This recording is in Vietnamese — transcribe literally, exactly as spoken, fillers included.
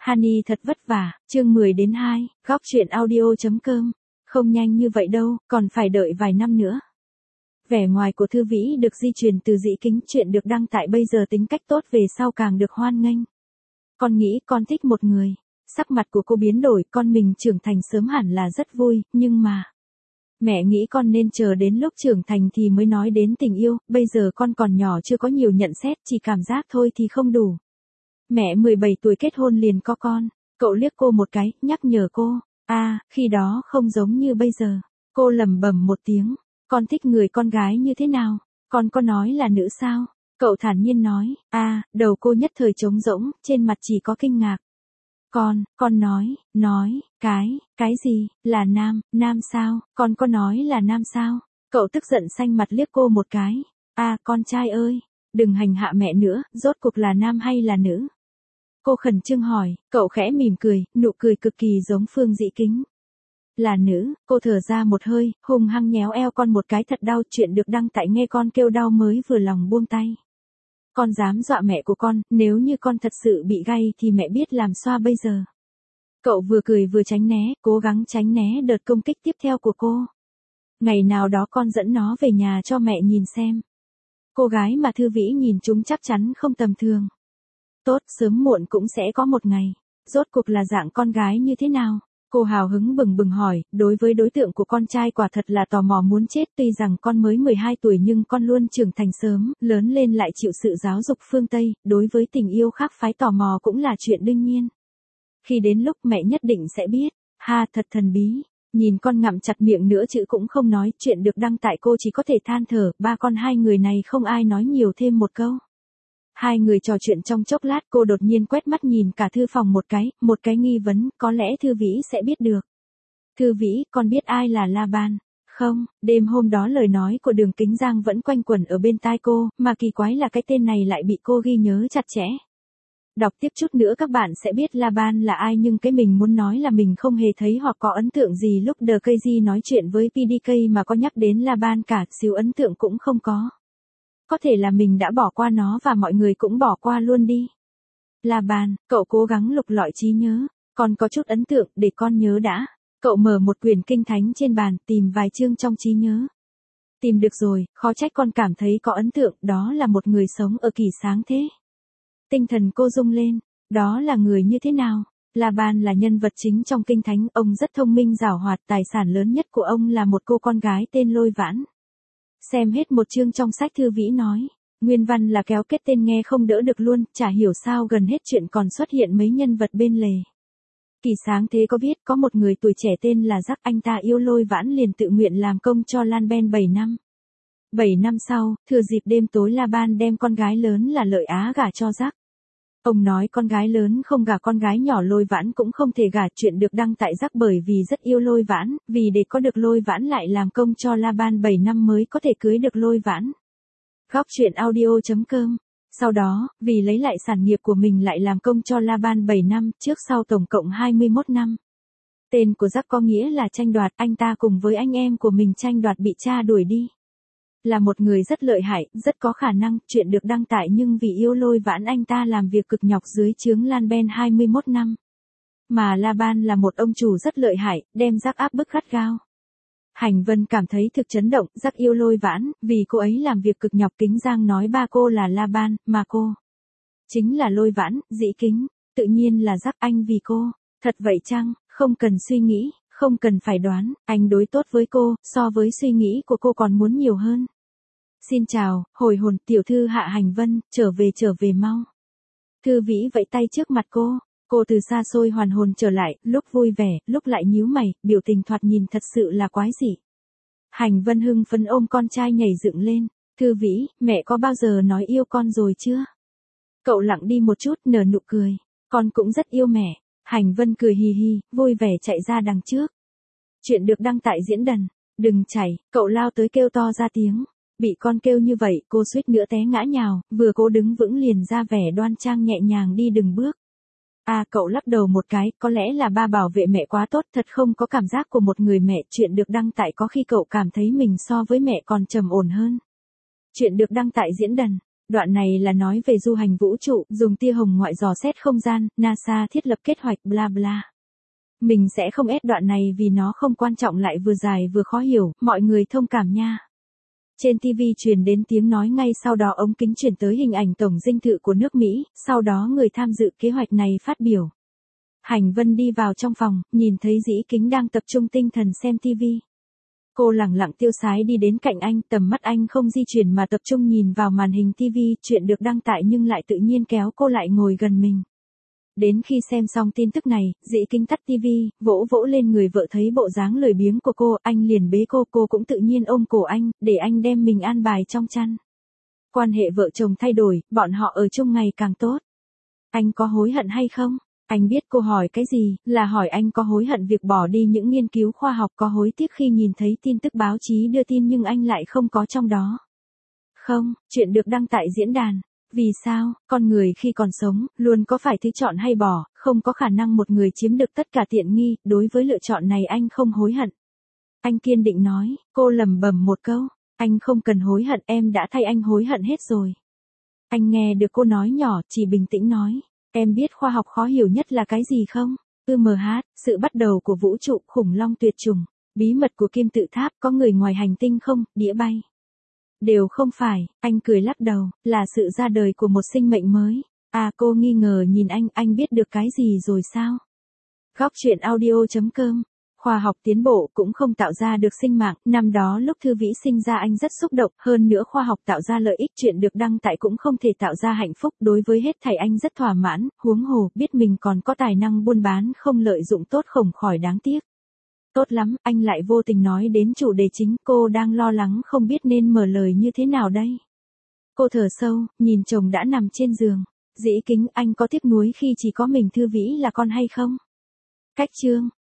Honey thật vất vả, chương mười đến hai, góc truyện audio.com. Không nhanh như vậy đâu, còn phải đợi vài năm nữa. Vẻ ngoài của Thư Vĩ được di truyền từ Dĩ Kính, chuyện được đăng tại bây giờ tính cách tốt về sau càng được hoan nghênh. Con nghĩ con thích một người. Sắc mặt của cô biến đổi, con mình trưởng thành sớm hẳn là rất vui, nhưng mà... Mẹ nghĩ con nên chờ đến lúc trưởng thành thì mới nói đến tình yêu, bây giờ con còn nhỏ chưa có nhiều nhận xét, chỉ cảm giác thôi thì không đủ. Mẹ mười bảy tuổi kết hôn liền có con, cậu liếc cô một cái, nhắc nhở cô, à, khi đó không giống như bây giờ. Cô lẩm bẩm một tiếng, con thích người con gái như thế nào, con có nói là nữ sao? Cậu thản nhiên nói, à, đầu cô nhất thời trống rỗng, trên mặt chỉ có kinh ngạc. Con, con nói, nói, cái, cái gì, là nam, nam sao, con có nói là nam sao? Cậu tức giận xanh mặt liếc cô một cái, à, con trai ơi, đừng hành hạ mẹ nữa, rốt cuộc là nam hay là nữ? Cô khẩn trương hỏi, cậu khẽ mỉm cười, nụ cười cực kỳ giống Phương Dĩ Kính. Là nữ, cô thở ra một hơi, hung hăng nhéo eo con một cái thật đau, chuyện được đăng tại nghe con kêu đau mới vừa lòng buông tay. Con dám dọa mẹ của con, nếu như con thật sự bị gay thì mẹ biết làm sao bây giờ. Cậu vừa cười vừa tránh né, cố gắng tránh né đợt công kích tiếp theo của cô. Ngày nào đó con dẫn nó về nhà cho mẹ nhìn xem. Cô gái mà Thư Vĩ nhìn chúng chắc chắn không tầm thường. Tốt, sớm muộn cũng sẽ có một ngày. Rốt cuộc là dạng con gái như thế nào? Cô hào hứng bừng bừng hỏi, đối với đối tượng của con trai quả thật là tò mò muốn chết, tuy rằng con mới mười hai tuổi nhưng con luôn trưởng thành sớm, lớn lên lại chịu sự giáo dục phương Tây, đối với tình yêu khác phái tò mò cũng là chuyện đương nhiên. Khi đến lúc mẹ nhất định sẽ biết, ha thật thần bí, nhìn con ngậm chặt miệng nữa chữ cũng không nói, chuyện được đăng tại cô chỉ có thể than thở, ba con hai người này không ai nói nhiều thêm một câu. Hai người trò chuyện trong chốc lát, cô đột nhiên quét mắt nhìn cả thư phòng một cái, một cái nghi vấn, có lẽ Thư Vĩ sẽ biết được. Thư Vĩ, con biết ai là La Ban? Không, đêm hôm đó lời nói của Đường Kính Giang vẫn quanh quẩn ở bên tai cô, mà kỳ quái là cái tên này lại bị cô ghi nhớ chặt chẽ. Đọc tiếp chút nữa các bạn sẽ biết La Ban là ai, nhưng cái mình muốn nói là mình không hề thấy hoặc có ấn tượng gì lúc đờ cây di nói chuyện với pê đê ca mà có nhắc đến La Ban cả, xíu ấn tượng cũng không có. Có thể là mình đã bỏ qua nó và mọi người cũng bỏ qua luôn đi. La Ban, cậu cố gắng lục lọi trí nhớ, còn có chút ấn tượng, để con nhớ đã. Cậu mở một quyển kinh thánh trên bàn, tìm vài chương trong trí nhớ. Tìm được rồi, khó trách con cảm thấy có ấn tượng, đó là một người sống ở kỷ sáng thế. Tinh thần cô rung lên, đó là người như thế nào? La Ban là nhân vật chính trong kinh thánh, ông rất thông minh giàu hoạt, tài sản lớn nhất của ông là một cô con gái tên Lôi Vãn. Xem hết một chương trong sách, Thư Vĩ nói, nguyên văn là kéo kết tên nghe không đỡ được luôn, chả hiểu sao gần hết chuyện còn xuất hiện mấy nhân vật bên lề. Kỳ sáng thế có viết có một người tuổi trẻ tên là Jack, anh ta yêu Lôi Vãn liền tự nguyện làm công cho Lan Ben bảy năm. bảy năm sau, thừa dịp đêm tối La Ban đem con gái lớn là Lợi Á gả cho Jack. Ông nói con gái lớn không gả con gái nhỏ Lôi Vãn cũng không thể gả, chuyện được đăng tại Jack bởi vì rất yêu Lôi Vãn, vì để có được Lôi Vãn lại làm công cho La Ban bảy năm mới có thể cưới được Lôi Vãn. Góc truyện audio.com. Sau đó, vì lấy lại sản nghiệp của mình lại làm công cho La Ban bảy năm, trước sau tổng cộng hai mươi mốt năm. Tên của Jack có nghĩa là tranh đoạt, anh ta cùng với anh em của mình tranh đoạt bị cha đuổi đi. Là một người rất lợi hại, rất có khả năng, chuyện được đăng tải nhưng vì yêu Lôi Vãn anh ta làm việc cực nhọc dưới trướng Lan Ben hai mươi mốt năm. Mà La Ban là một ông chủ rất lợi hại, đem Jack áp bức gắt gao. Hành Vân cảm thấy thực chấn động, Jack yêu Lôi Vãn, vì cô ấy làm việc cực nhọc. Kính Giang nói ba cô là La Ban, mà cô chính là Lôi Vãn. Dĩ Kính, tự nhiên là Jack, anh vì cô. Thật vậy chăng? Không cần suy nghĩ, không cần phải đoán, anh đối tốt với cô, so với suy nghĩ của cô còn muốn nhiều hơn. Xin chào, hồi hồn, tiểu thư Hạ Hành Vân, trở về trở về mau. Thư Vĩ vẫy tay trước mặt cô, cô từ xa xôi hoàn hồn trở lại, lúc vui vẻ, lúc lại nhíu mày, biểu tình thoạt nhìn thật sự là quái dị. Hành Vân hưng phấn ôm con trai nhảy dựng lên, Thư Vĩ, mẹ có bao giờ nói yêu con rồi chưa? Cậu lặng đi một chút, nở nụ cười, con cũng rất yêu mẹ. Hành Vân cười hì hì, vui vẻ chạy ra đằng trước. Chuyện được đăng tại diễn đàn, đừng chảy, cậu lao tới kêu to ra tiếng. Bị con kêu như vậy, cô suýt nữa té ngã nhào, vừa cố đứng vững liền ra vẻ đoan trang nhẹ nhàng đi từng bước. À, cậu lắc đầu một cái, có lẽ là ba bảo vệ mẹ quá tốt, thật không có cảm giác của một người mẹ. Chuyện được đăng tại có khi cậu cảm thấy mình so với mẹ còn trầm ổn hơn. Chuyện được đăng tại diễn đàn, Đoạn này là nói về du hành vũ trụ, dùng tia hồng ngoại dò xét không gian, NASA thiết lập kế hoạch bla bla. Mình sẽ không ép đoạn này vì nó không quan trọng lại vừa dài vừa khó hiểu, mọi người thông cảm nha. Trên ti vi truyền đến tiếng nói ngay sau đó ống kính truyền tới hình ảnh tổng dinh thự của nước Mỹ, sau đó người tham dự kế hoạch này phát biểu. Hành Vân đi vào trong phòng, nhìn thấy Dĩ Kính đang tập trung tinh thần xem ti vi. Cô lẳng lặng tiêu sái đi đến cạnh anh, tầm mắt anh không di chuyển mà tập trung nhìn vào màn hình ti vi, chuyện được đăng tải nhưng lại tự nhiên kéo cô lại ngồi gần mình. Đến khi xem xong tin tức này, Dĩ Kính tắt ti vi, vỗ vỗ lên người vợ thấy bộ dáng lười biếng của cô, anh liền bế cô, cô cũng tự nhiên ôm cổ anh, để anh đem mình an bài trong chăn. Quan hệ vợ chồng thay đổi, bọn họ ở chung ngày càng tốt. Anh có hối hận hay không? Anh biết cô hỏi cái gì, là hỏi anh có hối hận việc bỏ đi những nghiên cứu khoa học, có hối tiếc khi nhìn thấy tin tức báo chí đưa tin nhưng anh lại không có trong đó. Không, chuyện được đăng tại diễn đàn. Vì sao, con người khi còn sống, luôn có phải thứ chọn hay bỏ, không có khả năng một người chiếm được tất cả tiện nghi, đối với lựa chọn này anh không hối hận. Anh kiên định nói, cô lẩm bẩm một câu, anh không cần hối hận, em đã thay anh hối hận hết rồi. Anh nghe được cô nói nhỏ, chỉ bình tĩnh nói, em biết khoa học khó hiểu nhất là cái gì không? ư em hát, sự bắt đầu của vũ trụ, khủng long tuyệt chủng, bí mật của kim tự tháp, có người ngoài hành tinh không, đĩa bay. Đều không phải, anh cười lắc đầu, là sự ra đời của một sinh mệnh mới. À cô nghi ngờ nhìn anh, anh biết được cái gì rồi sao? Góc truyện audio chấm com. Khoa học tiến bộ cũng không tạo ra được sinh mạng, năm đó lúc Thư Vĩ sinh ra anh rất xúc động, hơn nữa khoa học tạo ra lợi ích, chuyện được đăng tại cũng không thể tạo ra hạnh phúc, đối với hết thảy anh rất thỏa mãn, huống hồ, biết mình còn có tài năng buôn bán không lợi dụng tốt không khỏi đáng tiếc. Tốt lắm, anh lại vô tình nói đến chủ đề chính, cô đang lo lắng không biết nên mở lời như thế nào đây. Cô thở sâu, nhìn chồng đã nằm trên giường. Dĩ Kính, anh có tiếc nuối khi chỉ có mình Thư Vĩ là con hay không? Cách chương